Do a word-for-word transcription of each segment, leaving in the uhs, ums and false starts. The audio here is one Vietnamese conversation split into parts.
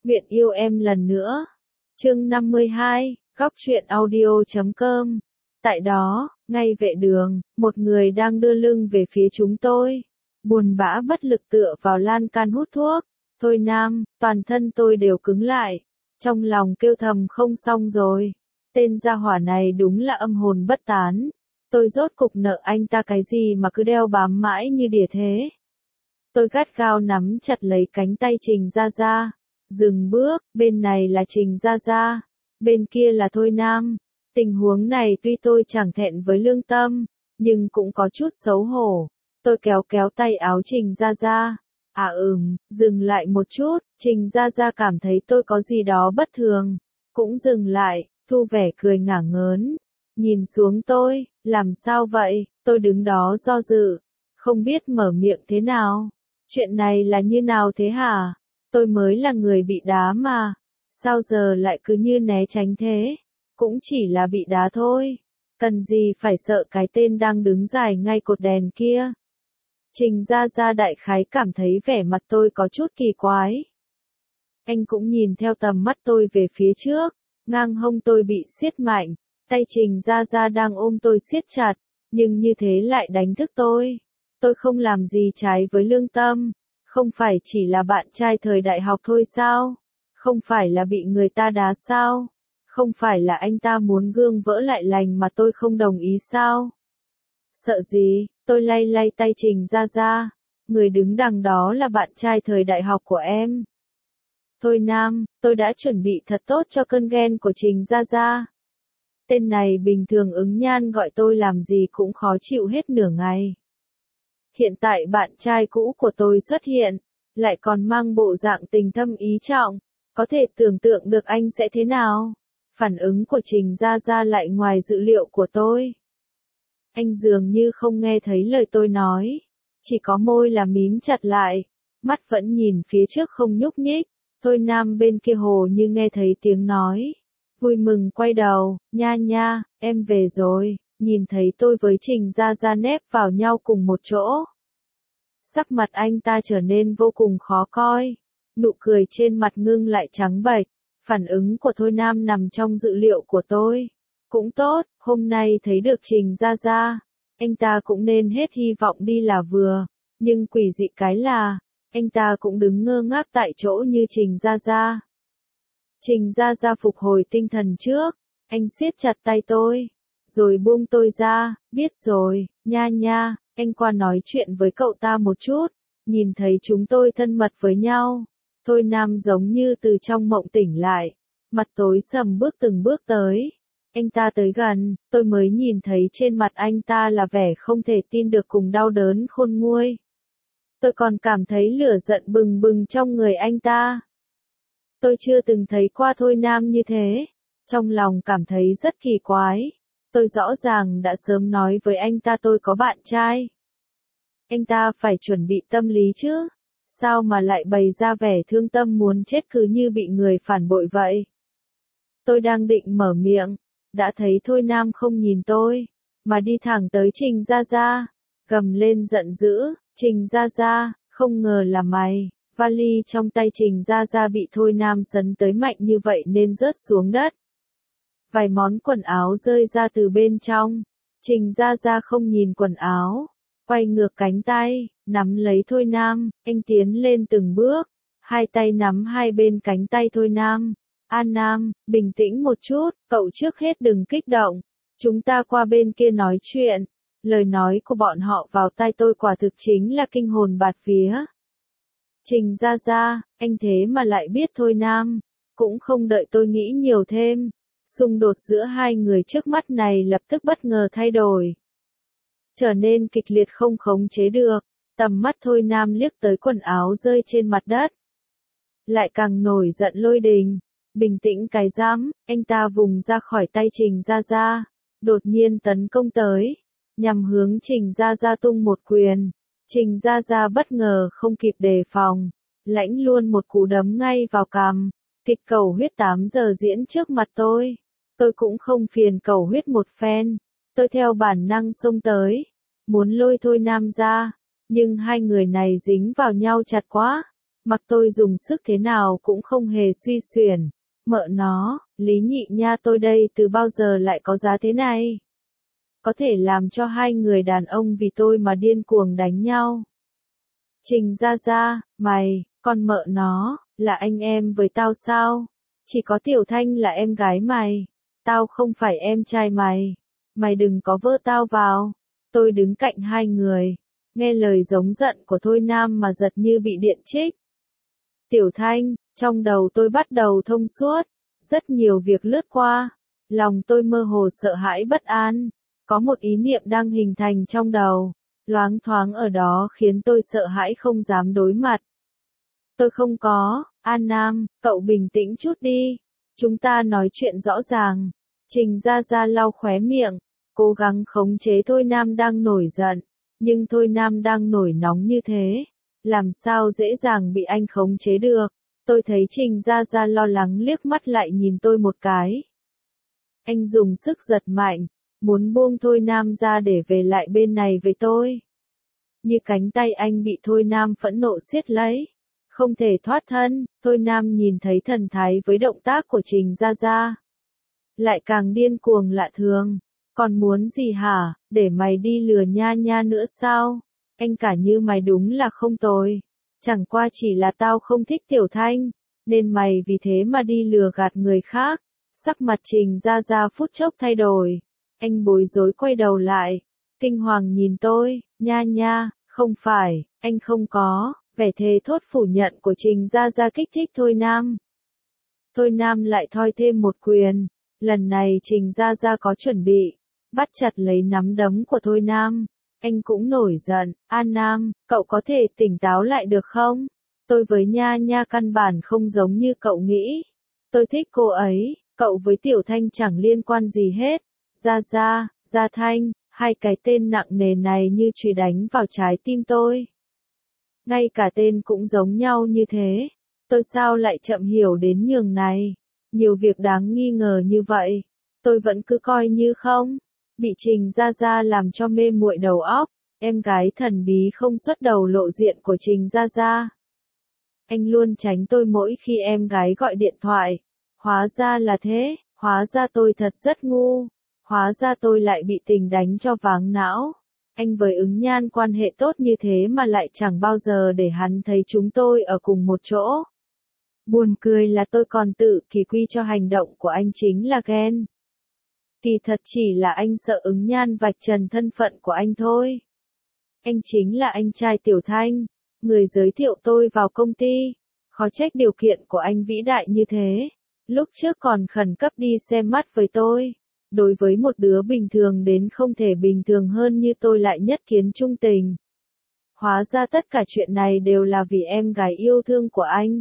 Nguyện yêu em lần nữa. Chương năm mươi hai, góc truyện audio chấm com. Tại đó, ngay vệ đường, một người đang đưa lưng về phía chúng tôi. Buồn bã bất lực tựa vào lan can hút thuốc. Thôi Nam, toàn thân tôi đều cứng lại. Trong lòng kêu thầm không xong rồi. Tên gia hỏa này đúng là âm hồn bất tán. Tôi rốt cục nợ anh ta cái gì mà cứ đeo bám mãi như đỉa thế. Tôi gắt gao nắm chặt lấy cánh tay Trình Gia Gia. Dừng bước, bên này là Trình Gia Gia, bên kia là Thôi Nam. Tình huống này tuy tôi chẳng thẹn với lương tâm, nhưng cũng có chút xấu hổ. Tôi kéo kéo tay áo Trình Gia Gia. À ừm, dừng lại một chút, Trình Gia Gia cảm thấy tôi có gì đó bất thường. Cũng dừng lại, thu vẻ cười ngả ngớn. Nhìn xuống tôi, làm sao vậy, tôi đứng đó do dự. Không biết mở miệng thế nào. Chuyện này là như nào thế hả? Tôi mới là người bị đá mà. Sao giờ lại cứ như né tránh thế? Cũng chỉ là bị đá thôi. Cần gì phải sợ cái tên đang đứng dài ngay cột đèn kia? Trình Gia Gia đại khái cảm thấy vẻ mặt tôi có chút kỳ quái. Anh cũng nhìn theo tầm mắt tôi về phía trước. Ngang hông tôi bị siết mạnh. Tay Trình Gia Gia đang ôm tôi siết chặt. Nhưng như thế lại đánh thức tôi. Tôi không làm gì trái với lương tâm. Không phải chỉ là bạn trai thời đại học thôi sao? Không phải là bị người ta đá sao? Không phải là anh ta muốn gương vỡ lại lành mà tôi không đồng ý sao? Sợ gì? Tôi lay lay tay Trình Gia Gia. Người đứng đằng đó là bạn trai thời đại học của em. Thôi Nam, tôi đã chuẩn bị thật tốt cho cơn ghen của Trình Gia Gia. Tên này bình thường ứng nhan gọi tôi làm gì cũng khó chịu hết nửa ngày. Hiện tại bạn trai cũ của tôi xuất hiện, lại còn mang bộ dạng tình thâm ý trọng, có thể tưởng tượng được anh sẽ thế nào. Phản ứng của Trình Gia Gia lại ngoài dự liệu của tôi. Anh dường như không nghe thấy lời tôi nói, chỉ có môi là mím chặt lại, mắt vẫn nhìn phía trước không nhúc nhích. Thôi Nam bên kia hồ như nghe thấy tiếng nói, vui mừng quay đầu, nha nha, em về rồi. Nhìn thấy tôi với Trình Gia Gia nép vào nhau cùng một chỗ. Sắc mặt anh ta trở nên vô cùng khó coi. Nụ cười trên mặt ngưng lại trắng bệch. Phản ứng của Thôi Nam nằm trong dự liệu của tôi. Cũng tốt, hôm nay thấy được Trình Gia Gia. Anh ta cũng nên hết hy vọng đi là vừa. Nhưng quỷ dị cái là, anh ta cũng đứng ngơ ngác tại chỗ như Trình Gia Gia. Trình Gia Gia phục hồi tinh thần trước. Anh siết chặt tay tôi. Rồi buông tôi ra, biết rồi, nha nha, anh qua nói chuyện với cậu ta một chút, nhìn thấy chúng tôi thân mật với nhau. Thôi Nam giống như từ trong mộng tỉnh lại, mặt tối sầm bước từng bước tới. Anh ta tới gần, tôi mới nhìn thấy trên mặt anh ta là vẻ không thể tin được cùng đau đớn khôn nguôi. Tôi còn cảm thấy lửa giận bừng bừng trong người anh ta. Tôi chưa từng thấy qua Thôi Nam như thế, trong lòng cảm thấy rất kỳ quái. Tôi rõ ràng đã sớm nói với anh ta tôi có bạn trai. Anh ta phải chuẩn bị tâm lý chứ. Sao mà lại bày ra vẻ thương tâm muốn chết cứ như bị người phản bội vậy? Tôi đang định mở miệng. Đã thấy Thôi Nam không nhìn tôi. Mà đi thẳng tới Trình Gia Gia. Gầm lên giận dữ. Trình Gia Gia, không ngờ là mày. Vali trong tay Trình Gia Gia bị Thôi Nam sấn tới mạnh như vậy nên rớt xuống đất. Vài món quần áo rơi ra từ bên trong. Trình Gia Gia không nhìn quần áo. Quay ngược cánh tay, nắm lấy Thôi Nam, anh tiến lên từng bước. Hai tay nắm hai bên cánh tay Thôi Nam. An Nam, bình tĩnh một chút, cậu trước hết đừng kích động. Chúng ta qua bên kia nói chuyện. Lời nói của bọn họ vào tai tôi quả thực chính là kinh hồn bạt vía. Trình Gia Gia, anh thế mà lại biết Thôi Nam. Cũng không đợi tôi nghĩ nhiều thêm. Xung đột giữa hai người trước mắt này lập tức bất ngờ thay đổi. Trở nên kịch liệt không khống chế được. Tầm mắt Thôi Nam liếc tới quần áo rơi trên mặt đất. Lại càng nổi giận lôi đình. Bình tĩnh cái dám, anh ta vùng ra khỏi tay Trình Gia Gia. Đột nhiên tấn công tới. Nhằm hướng Trình Gia Gia tung một quyền. Trình Gia Gia bất ngờ không kịp đề phòng. Lãnh luôn một cú đấm ngay vào cằm. Kịch cầu huyết tám giờ diễn trước mặt tôi. Tôi cũng không phiền cầu huyết một phen. Tôi theo bản năng xông tới. Muốn lôi Thôi Nam ra. Nhưng hai người này dính vào nhau chặt quá. Mặc tôi dùng sức thế nào cũng không hề suy xuyển. Mợ nó, Lý Nhị nha, tôi đây từ bao giờ lại có giá thế này? Có thể làm cho hai người đàn ông vì tôi mà điên cuồng đánh nhau. Trình Gia Gia, mày, con mợ nó, là anh em với tao sao? Chỉ có Tiểu Thanh là em gái mày. Tao không phải em trai mày. Mày đừng có vơ tao vào. Tôi đứng cạnh hai người. Nghe lời giống giận của Thôi Nam mà giật như bị điện trích. Tiểu Thanh, trong đầu tôi bắt đầu thông suốt. Rất nhiều việc lướt qua. Lòng tôi mơ hồ sợ hãi bất an. Có một ý niệm đang hình thành trong đầu. Loáng thoáng ở đó khiến tôi sợ hãi không dám đối mặt. Tôi không có, An Nam, cậu bình tĩnh chút đi. Chúng ta nói chuyện rõ ràng. Trình Gia Gia lau khóe miệng, cố gắng khống chế Thôi Nam đang nổi giận. Nhưng Thôi Nam đang nổi nóng như thế. Làm sao dễ dàng bị anh khống chế được. Tôi thấy Trình Gia Gia lo lắng liếc mắt lại nhìn tôi một cái. Anh dùng sức giật mạnh, muốn buông Thôi Nam ra để về lại bên này với tôi. Như cánh tay anh bị Thôi Nam phẫn nộ siết lấy. Không thể thoát thân, Thôi Nam nhìn thấy thần thái với động tác của Trình Gia Gia. Lại càng điên cuồng lạ thường. Còn muốn gì hả, để mày đi lừa Nha Nha nữa sao? Anh cả như mày đúng là không tồi. Chẳng qua chỉ là tao không thích Tiểu Thanh, nên mày vì thế mà đi lừa gạt người khác. Sắc mặt Trình Gia Gia phút chốc thay đổi. Anh bối rối quay đầu lại. Kinh hoàng nhìn tôi, Nha Nha, không phải, anh không có. Vẻ thề thốt phủ nhận của Trình Gia Gia kích thích Thôi Nam. Thôi Nam lại thoi thêm một quyền. Lần này Trình Gia Gia có chuẩn bị. Bắt chặt lấy nắm đấm của Thôi Nam. Anh cũng nổi giận. An Nam, cậu có thể tỉnh táo lại được không? Tôi với Nha Nha căn bản không giống như cậu nghĩ. Tôi thích cô ấy. Cậu với Tiểu Thanh chẳng liên quan gì hết. Gia Gia, Gia Thanh, hai cái tên nặng nề này như chùy đánh vào trái tim tôi. Ngay cả tên cũng giống nhau như thế. Tôi sao lại chậm hiểu đến nhường này. Nhiều việc đáng nghi ngờ như vậy. Tôi vẫn cứ coi như không. Bị Trình Gia Gia làm cho mê muội đầu óc. Em gái thần bí không xuất đầu lộ diện của Trình Gia Gia. Anh luôn tránh tôi mỗi khi em gái gọi điện thoại. Hóa ra là thế. Hóa ra tôi thật rất ngu. Hóa ra tôi lại bị tình đánh cho váng não. Anh với Ứng Nhan quan hệ tốt như thế mà lại chẳng bao giờ để hắn thấy chúng tôi ở cùng một chỗ. Buồn cười là tôi còn tự kỳ quy cho hành động của anh chính là ghen. Kỳ thật chỉ là anh sợ Ứng Nhan vạch trần thân phận của anh thôi. Anh chính là anh trai Tiểu Thanh, người giới thiệu tôi vào công ty. Khó trách điều kiện của anh vĩ đại như thế. Lúc trước còn khẩn cấp đi xem mắt với tôi. Đối với một đứa bình thường đến không thể bình thường hơn như tôi lại nhất kiến trung tình. Hóa ra tất cả chuyện này đều là vì em gái yêu thương của anh.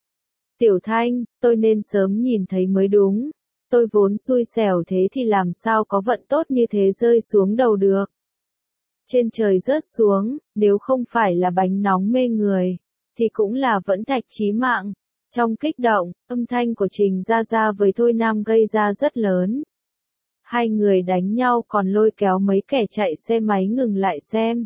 Tiểu Thanh, tôi nên sớm nhìn thấy mới đúng. Tôi vốn xui xẻo thế thì làm sao có vận tốt như thế rơi xuống đầu được. Trên trời rớt xuống, nếu không phải là bánh nóng mê người, thì cũng là vẫn thạch chí mạng. Trong kích động, âm thanh của Trình Gia Gia với Thôi Nam gây ra rất lớn. Hai người đánh nhau còn lôi kéo mấy kẻ chạy xe máy ngừng lại xem.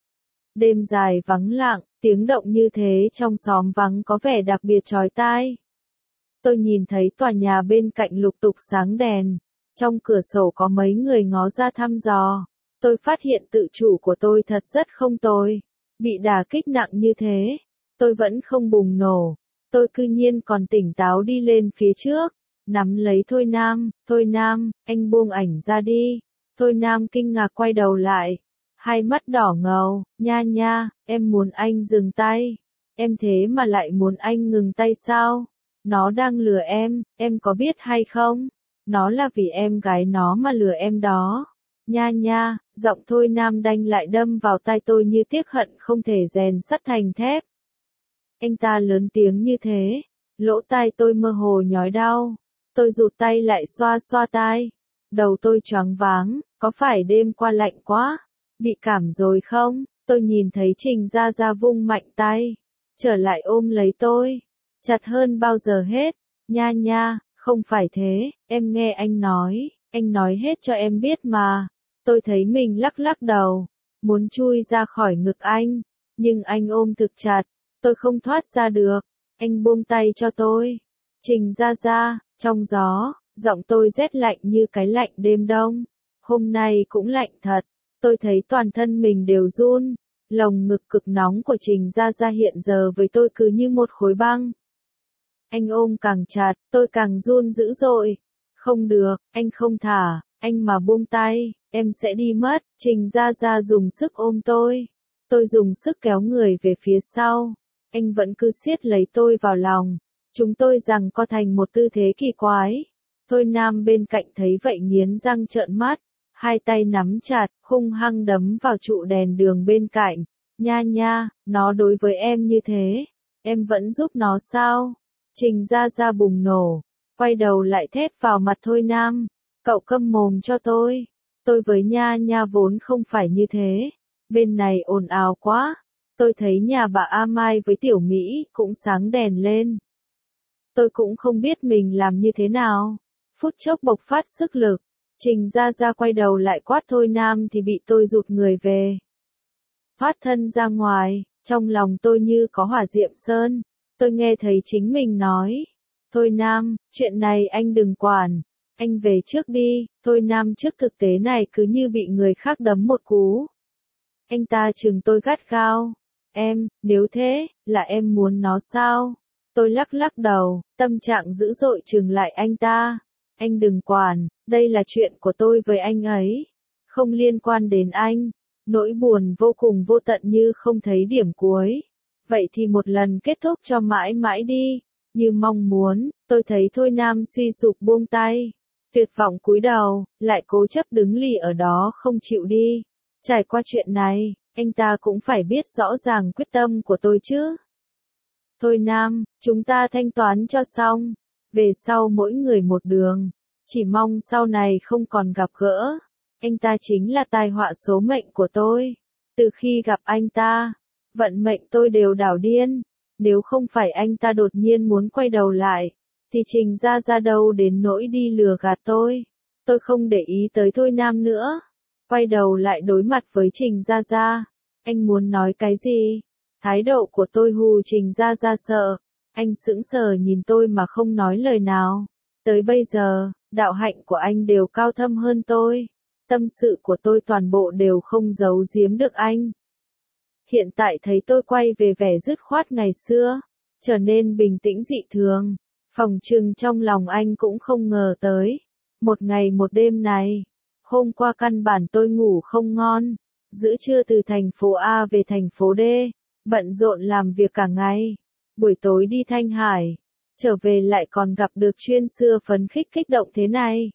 Đêm dài vắng lặng, tiếng động như thế trong xóm vắng có vẻ đặc biệt chói tai. Tôi nhìn thấy tòa nhà bên cạnh lục tục sáng đèn. Trong cửa sổ có mấy người ngó ra thăm dò. Tôi phát hiện tự chủ của tôi thật rất không tồi. Bị đả kích nặng như thế, tôi vẫn không bùng nổ. Tôi cư nhiên còn tỉnh táo đi lên phía trước. Nắm lấy Thôi Nam, Thôi Nam, anh buông ảnh ra đi. Thôi Nam kinh ngạc quay đầu lại. Hai mắt đỏ ngầu, Nha Nha, em muốn anh dừng tay. Em thế mà lại muốn anh ngừng tay sao? Nó đang lừa em, em có biết hay không? Nó là vì em gái nó mà lừa em đó. Nha Nha, giọng Thôi Nam đanh lại đâm vào tai tôi như tiếc hận không thể rèn sắt thành thép. Anh ta lớn tiếng như thế, lỗ tai tôi mơ hồ nhói đau. Tôi rụt tay lại xoa xoa tai. Đầu tôi choáng váng, có phải đêm qua lạnh quá? Bị cảm rồi không? Tôi nhìn thấy Trình Gia Gia vung mạnh tay. Trở lại ôm lấy tôi. Chặt hơn bao giờ hết. Nha Nha, không phải thế, em nghe anh nói. Anh nói hết cho em biết mà. Tôi thấy mình lắc lắc đầu. Muốn chui ra khỏi ngực anh. Nhưng anh ôm thực chặt. Tôi không thoát ra được. Anh buông tay cho tôi. Trình Gia Gia, trong gió, giọng tôi rét lạnh như cái lạnh đêm đông. Hôm nay cũng lạnh thật. Tôi thấy toàn thân mình đều run. Lồng ngực cực nóng của Trình Gia Gia hiện giờ với tôi cứ như một khối băng. Anh ôm càng chặt, tôi càng run dữ dội. Không được, anh không thả, anh mà buông tay, em sẽ đi mất. Trình Gia Gia dùng sức ôm tôi. Tôi dùng sức kéo người về phía sau. Anh vẫn cứ siết lấy tôi vào lòng. Chúng tôi giằng co thành một tư thế kỳ quái. Thôi Nam bên cạnh thấy vậy nghiến răng trợn mắt. Hai tay nắm chặt, hung hăng đấm vào trụ đèn đường bên cạnh. Nha nha, nó đối với em như thế. Em vẫn giúp nó sao? Trình Gia Gia bùng nổ. Quay đầu lại thét vào mặt Thôi Nam. Cậu câm mồm cho tôi. Tôi với Nha Nha vốn không phải như thế. Bên này ồn ào quá. Tôi thấy nhà bà A Mai với Tiểu Mỹ cũng sáng đèn lên. Tôi cũng không biết mình làm như thế nào. Phút chốc bộc phát sức lực. Trình Gia Gia quay đầu lại quát Thôi Nam thì bị tôi rụt người về. Thoát thân ra ngoài, trong lòng tôi như có hỏa diệm sơn. Tôi nghe thấy chính mình nói. Thôi Nam, chuyện này anh đừng quản. Anh về trước đi. Thôi Nam trước thực tế này cứ như bị người khác đấm một cú. Anh ta chừng tôi gắt gao. Em, nếu thế, là em muốn nó sao? Tôi lắc lắc đầu, tâm trạng dữ dội chừng lại anh ta. Anh đừng quản, đây là chuyện của tôi với anh ấy. Không liên quan đến anh. Nỗi buồn vô cùng vô tận như không thấy điểm cuối. Vậy thì một lần kết thúc cho mãi mãi đi. Như mong muốn, tôi thấy Thôi Nam suy sụp buông tay. Tuyệt vọng cúi đầu, lại cố chấp đứng lì ở đó không chịu đi. Trải qua chuyện này, anh ta cũng phải biết rõ ràng quyết tâm của tôi chứ. Thôi Nam, chúng ta thanh toán cho xong. Về sau mỗi người một đường. Chỉ mong sau này không còn gặp gỡ. Anh ta chính là tai họa số mệnh của tôi. Từ khi gặp anh ta, vận mệnh tôi đều đảo điên. Nếu không phải anh ta đột nhiên muốn quay đầu lại, thì Trình Gia Gia đâu đến nỗi đi lừa gạt tôi. Tôi không để ý tới Thôi Nam nữa. Quay đầu lại đối mặt với Trình Gia Gia. Anh muốn nói cái gì? Thái độ của tôi hù Trình Gia Gia sợ. Anh sững sờ nhìn tôi mà không nói lời nào. Tới bây giờ, đạo hạnh của anh đều cao thâm hơn tôi. Tâm sự của tôi toàn bộ đều không giấu giếm được anh. Hiện tại thấy tôi quay về vẻ dứt khoát ngày xưa, trở nên bình tĩnh dị thường. Phòng trừng trong lòng anh cũng không ngờ tới. Một ngày một đêm này, hôm qua căn bản tôi ngủ không ngon. Giữa trưa từ thành phố A về thành phố D, bận rộn làm việc cả ngày. Buổi tối đi Thanh Hải, trở về lại còn gặp được chuyên xưa phấn khích kích động thế này.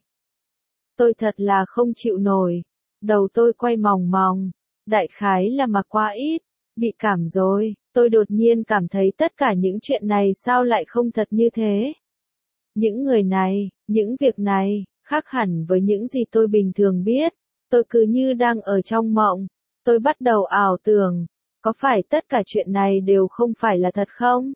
Tôi thật là không chịu nổi. Đầu tôi quay mòng mòng. Đại khái là mặc quá ít. Bị cảm rồi. Tôi đột nhiên cảm thấy tất cả những chuyện này sao lại không thật như thế. Những người này, những việc này, khác hẳn với những gì tôi bình thường biết. Tôi cứ như đang ở trong mộng. Tôi bắt đầu ảo tưởng. Có phải tất cả chuyện này đều không phải là thật không?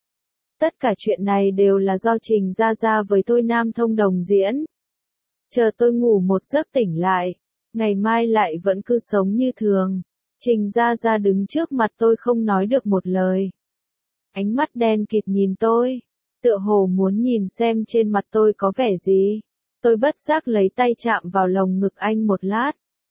Tất cả chuyện này đều là do Trình Gia Gia với Thôi Nam thông đồng diễn. Chờ tôi ngủ một giấc tỉnh lại, ngày mai lại vẫn cứ sống như thường. Trình Gia Gia đứng trước mặt tôi không nói được một lời. Ánh mắt đen kịt nhìn tôi, tựa hồ muốn nhìn xem trên mặt tôi có vẻ gì. Tôi bất giác lấy tay chạm vào lồng ngực anh một lát.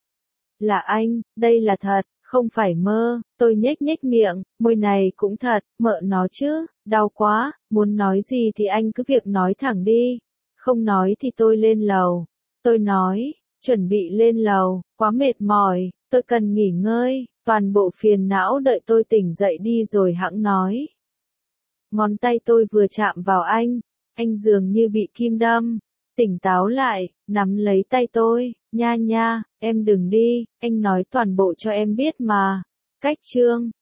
Là anh, đây là thật, không phải mơ. Tôi nhếch nhếch miệng, môi này cũng thật, mợ nó chứ, đau quá, muốn nói gì thì anh cứ việc nói thẳng đi. Không nói thì tôi lên lầu. Tôi nói, chuẩn bị lên lầu, quá mệt mỏi, tôi cần nghỉ ngơi, toàn bộ phiền não đợi tôi tỉnh dậy đi rồi hẵng nói. Ngón tay tôi vừa chạm vào anh, anh dường như bị kim đâm, tỉnh táo lại, nắm lấy tay tôi, nha nha, em đừng đi, anh nói toàn bộ cho em biết mà. Cách chương